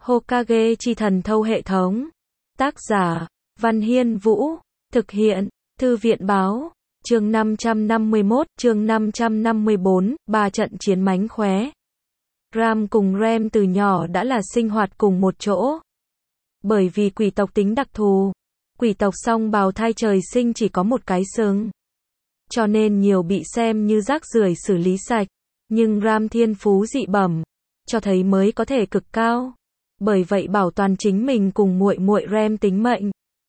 Hokage chi thần thâu hệ thống. Tác giả, Văn Hiên Vũ. Thực hiện, Thư viện Báo. Chương 551, chương 554, 3 trận chiến mánh khóe. Ram cùng Rem từ nhỏ đã là sinh hoạt cùng một chỗ. Bởi vì quỷ tộc tính đặc thù, quỷ tộc song bào thai trời sinh chỉ có một cái sừng. Cho nên nhiều bị xem như rác rưởi xử lý sạch. Nhưng Ram thiên phú dị bẩm, cho thấy mới có thể cực cao. Bởi vậy bảo toàn chính mình cùng muội muội Rem tính mệnh.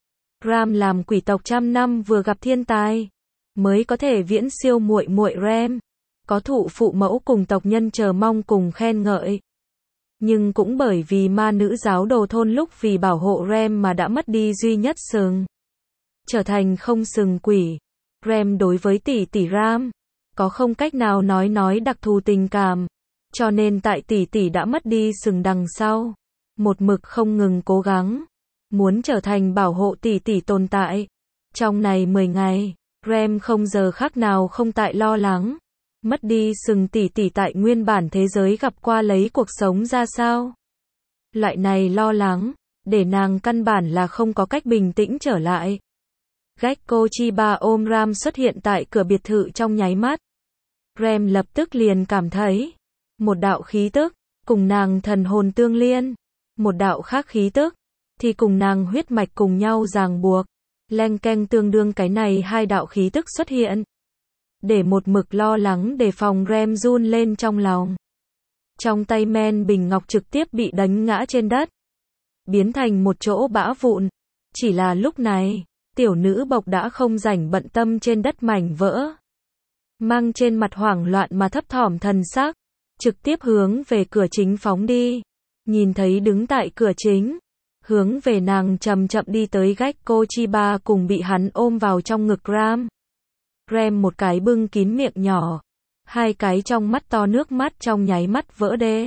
Ram làm quỷ tộc trăm năm vừa gặp thiên tài, mới có thể viễn siêu muội muội Rem. Có thụ phụ mẫu cùng tộc nhân chờ mong cùng khen ngợi. Nhưng cũng bởi vì ma nữ giáo đồ thôn lúc vì bảo hộ Rem mà đã mất đi duy nhất sừng. Trở thành không sừng quỷ. Rem đối với tỷ tỷ Ram, có không cách nào nói đặc thù tình cảm. Cho nên tại tỷ tỷ đã mất đi sừng đằng sau, một mực không ngừng cố gắng, muốn trở thành bảo hộ tỷ tỷ tồn tại. Trong này 10 ngày, Rem không giờ khắc nào không tại lo lắng. Mất đi sừng tỷ tỷ tại nguyên bản thế giới gặp qua lấy cuộc sống ra sao. Loại này lo lắng, để nàng căn bản là không có cách bình tĩnh trở lại. Gekko Chiba ôm Ram xuất hiện tại cửa biệt thự trong nháy mắt. Rem lập tức liền cảm thấy một đạo khí tức, cùng nàng thần hồn tương liên. Một đạo khác khí tức, thì cùng nàng huyết mạch cùng nhau ràng buộc. Leng keng tương đương cái này hai đạo khí tức xuất hiện. Để một mực lo lắng đề phòng Rem run lên trong lòng. Trong tay men bình ngọc trực tiếp bị đánh ngã trên đất, biến thành một chỗ bã vụn. Chỉ là lúc này, tiểu nữ bộc đã không rảnh bận tâm trên đất mảnh vỡ. Mang trên mặt hoảng loạn mà thấp thỏm thần sắc, trực tiếp hướng về cửa chính phóng đi. Nhìn thấy đứng tại cửa chính, hướng về nàng chậm chậm đi tới Gekko Chiba cùng bị hắn ôm vào trong ngực Ram. Rem một cái bưng kín miệng nhỏ, hai cái trong mắt to nước mắt trong nháy mắt vỡ đê.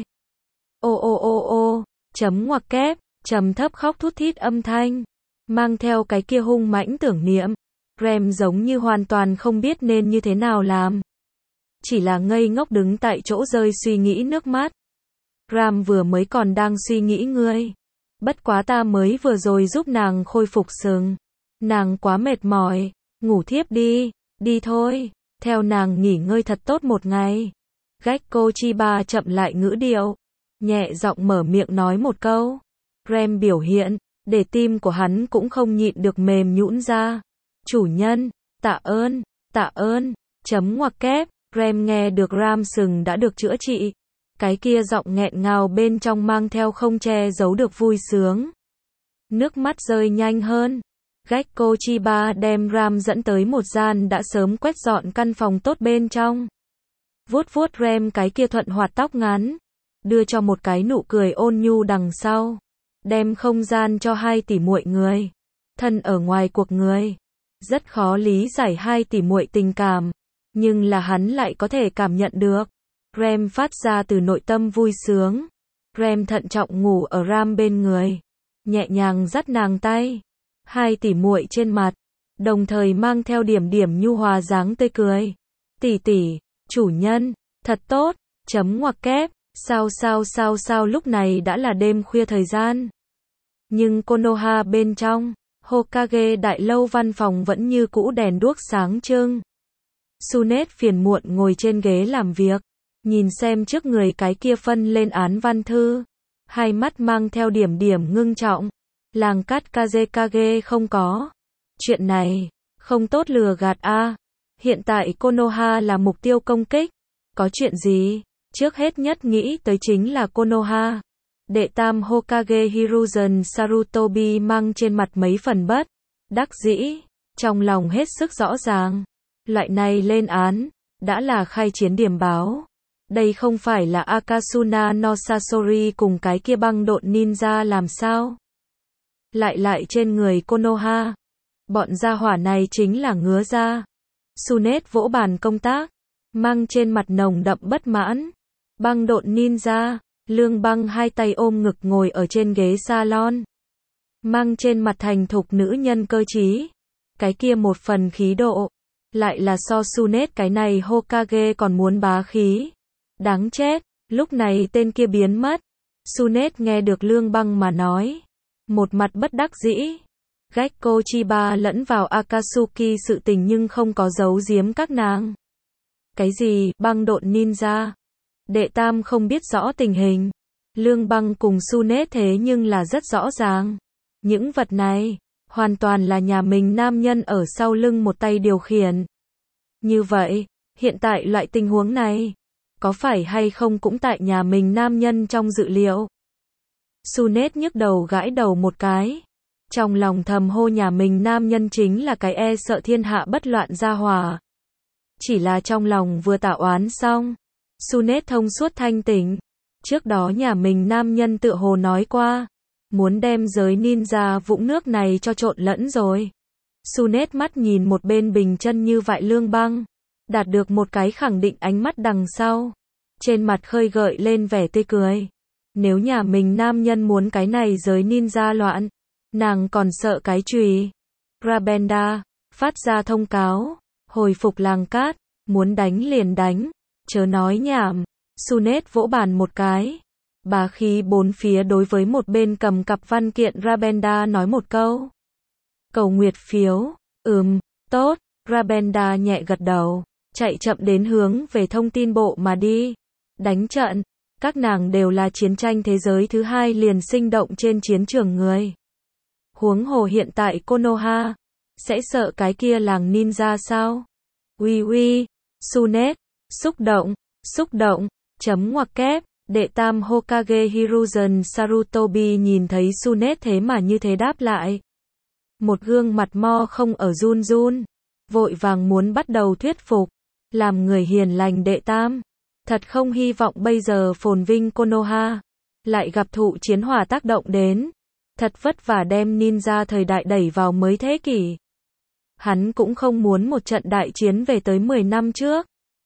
Ô, chấm ngoặc kép, trầm thấp khóc thút thít âm thanh, mang theo cái kia hung mãnh tưởng niệm. Rem giống như hoàn toàn không biết nên như thế nào làm. Chỉ là ngây ngốc đứng tại chỗ rơi suy nghĩ nước mắt. Ram vừa mới còn đang suy nghĩ ngươi. Bất quá ta mới vừa rồi giúp nàng khôi phục sừng. Nàng quá mệt mỏi, ngủ thiếp đi, đi thôi, theo nàng nghỉ ngơi thật tốt một ngày. Gekko Chiba chậm lại ngữ điệu, nhẹ giọng mở miệng nói một câu. Rem biểu hiện, để tim của hắn cũng không nhịn được mềm nhũn ra. Chủ nhân, tạ ơn, chấm ngoặc kép. Rem nghe được Ram sừng đã được chữa trị. Cái kia giọng nghẹn ngào bên trong mang theo không che giấu được vui sướng. Nước mắt rơi nhanh hơn. Gekko Chiba đem Ram dẫn tới một gian đã sớm quét dọn căn phòng tốt bên trong. Vuốt vuốt Rem cái kia thuận hoạt tóc ngắn, đưa cho một cái nụ cười ôn nhu đằng sau. Đem không gian cho hai tỷ muội người. Thân ở ngoài cuộc người, rất khó lý giải hai tỷ muội tình cảm, nhưng là hắn lại có thể cảm nhận được. Rem phát ra từ nội tâm vui sướng. Rem thận trọng ngủ ở Ram bên người, nhẹ nhàng dắt nàng tay. Hai tỷ muội trên mặt, đồng thời mang theo điểm điểm nhu hòa dáng tươi cười. Tỷ tỷ, chủ nhân, thật tốt, chấm ngoặc kép, sao lúc này đã là đêm khuya thời gian. Nhưng Konoha bên trong, Hokage đại lâu văn phòng vẫn như cũ đèn đuốc sáng trưng. Sunet phiền muộn ngồi trên ghế làm việc, nhìn xem trước người cái kia phân lên án văn thư, hai mắt mang theo điểm điểm ngưng trọng. Làng cát Kazekage không có. Chuyện này, không tốt lừa gạt a. Hiện tại Konoha là mục tiêu công kích. Có chuyện gì? Trước hết nhất nghĩ tới chính là Konoha. Đệ tam Hokage Hiruzen Sarutobi mang trên mặt mấy phần bất đắc dĩ, trong lòng hết sức rõ ràng. Loại này lên án, đã là khai chiến điểm báo. Đây không phải là Akasuna no Sasori cùng cái kia băng độn ninja làm sao? Lại trên người Konoha. Bọn gia hỏa này chính là ngứa ra. Sunet vỗ bàn công tác, mang trên mặt nồng đậm bất mãn. Băng độn ninja, Lương Băng hai tay ôm ngực ngồi ở trên ghế salon. Mang trên mặt thành thục nữ nhân cơ trí. Cái kia một phần khí độ, lại là so Sunet cái này Hokage còn muốn bá khí. Đáng chết, lúc này tên kia biến mất. Sunet nghe được Lương Băng mà nói, một mặt bất đắc dĩ. Gekko Chiba lẫn vào Akatsuki sự tình nhưng không có giấu giếm các nàng. Cái gì, băng độn ninja? Đệ Tam không biết rõ tình hình. Lương Băng cùng Sunet thế nhưng là rất rõ ràng. Những vật này, hoàn toàn là nhà mình nam nhân ở sau lưng một tay điều khiển. Như vậy, hiện tại loại tình huống này, có phải hay không cũng tại nhà mình nam nhân trong dự liệu? Sunet nhức đầu gãi đầu một cái. Trong lòng thầm hô nhà mình nam nhân chính là cái e sợ thiên hạ bất loạn gia hỏa. Chỉ là trong lòng vừa tạ oán xong, Sunet thông suốt thanh tỉnh. Trước đó nhà mình nam nhân tựa hồ nói qua, muốn đem giới ninja vũng nước này cho trộn lẫn rồi. Sunet mắt nhìn một bên bình chân như vậy Lương Băng, đạt được một cái khẳng định ánh mắt đằng sau. Trên mặt khơi gợi lên vẻ tươi cười. Nếu nhà mình nam nhân muốn cái này giới ninja loạn, nàng còn sợ cái chùy. Rabenda phát ra thông cáo, hồi phục làng cát, muốn đánh liền đánh, chớ nói nhảm. Sunet vỗ bàn một cái, bá khí bốn phía đối với một bên cầm cặp văn kiện Rabenda nói một câu. Cầu nguyệt phiếu, tốt. Rabenda nhẹ gật đầu, chạy chậm đến hướng về thông tin bộ mà đi. Đánh trận, các nàng đều là chiến tranh thế giới thứ hai liền sinh động trên chiến trường người. Huống hồ hiện tại Konoha, sẽ sợ cái kia làng ninja sao? Uy, Sunet, xúc động, chấm ngoặc kép, đệ tam Hokage Hiruzen Sarutobi nhìn thấy Sunet thế mà như thế đáp lại. Một gương mặt mo không ở run, vội vàng muốn bắt đầu thuyết phục, làm người hiền lành đệ tam. Thật không hy vọng bây giờ phồn vinh Konoha, lại gặp thụ chiến hỏa tác động đến. Thật vất vả đem ninja thời đại đẩy vào mới thế kỷ. Hắn cũng không muốn một trận đại chiến về tới 10 năm trước.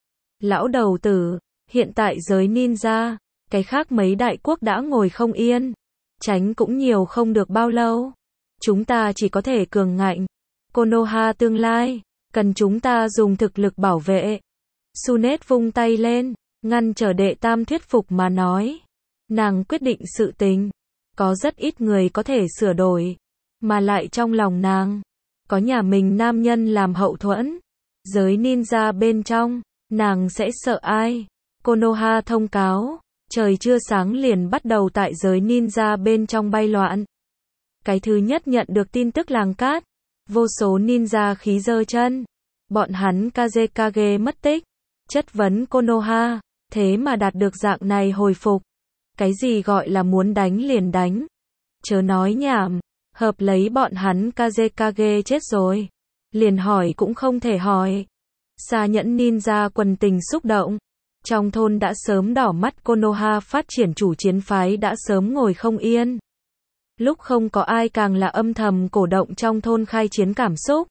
Lão đầu tử, hiện tại giới ninja, cái khác mấy đại quốc đã ngồi không yên. Tránh cũng nhiều không được bao lâu. Chúng ta chỉ có thể cường ngạnh. Konoha tương lai, cần chúng ta dùng thực lực bảo vệ. Sunet vung tay lên, ngăn trở đệ tam thuyết phục mà nói. Nàng quyết định sự tình. Có rất ít người có thể sửa đổi. Mà lại trong lòng nàng, có nhà mình nam nhân làm hậu thuẫn. Giới ninja bên trong, nàng sẽ sợ ai? Konoha thông cáo, trời chưa sáng liền bắt đầu tại giới ninja bên trong bay loạn. Cái thứ nhất nhận được tin tức làng cát, vô số ninja khí giơ chân. Bọn hắn Kazekage mất tích, chất vấn Konoha, thế mà đạt được dạng này hồi phục. Cái gì gọi là muốn đánh liền đánh? Chớ nói nhảm, hợp lấy bọn hắn Kazekage chết rồi. Liền hỏi cũng không thể hỏi. Xa nhẫn ninja quần tình xúc động. Trong thôn đã sớm đỏ mắt Konoha phát triển chủ chiến phái đã sớm ngồi không yên. Lúc không có ai càng là âm thầm cổ động trong thôn khai chiến cảm xúc.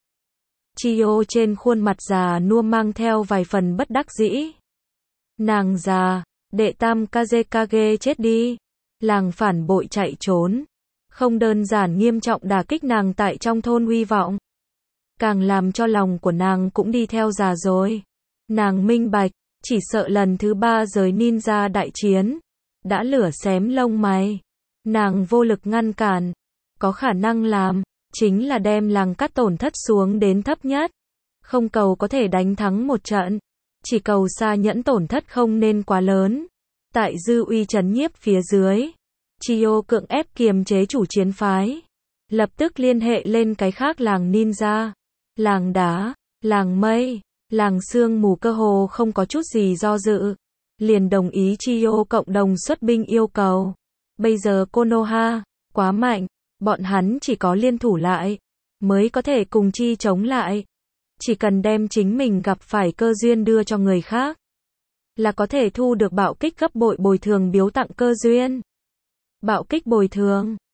Chiyo trên khuôn mặt già nua mang theo vài phần bất đắc dĩ. Nàng già, đệ tam Kazekage chết đi. Làng phản bội chạy trốn. Không đơn giản nghiêm trọng đả kích nàng tại trong thôn uy vọng. Càng làm cho lòng của nàng cũng đi theo già rồi. Nàng minh bạch, chỉ sợ lần thứ 3 giới ninja đại chiến. Đã lửa xém lông mày. Nàng vô lực ngăn cản. Có khả năng làm, chính là đem làng cắt tổn thất xuống đến thấp nhất. Không cầu có thể đánh thắng một trận. Chỉ cầu xa nhẫn tổn thất không nên quá lớn. Tại dư uy trấn nhiếp phía dưới, Chiyo cưỡng ép kiềm chế chủ chiến phái. Lập tức liên hệ lên cái khác làng ninja. Làng đá, làng mây, làng sương mù cơ hồ không có chút gì do dự. Liền đồng ý Chiyo cộng đồng xuất binh yêu cầu. Bây giờ Konoha, quá mạnh, bọn hắn chỉ có liên thủ lại, mới có thể cùng chi chống lại. Chỉ cần đem chính mình gặp phải cơ duyên đưa cho người khác, là có thể thu được bạo kích gấp bội bồi thường biếu tặng cơ duyên. Bạo kích bồi thường,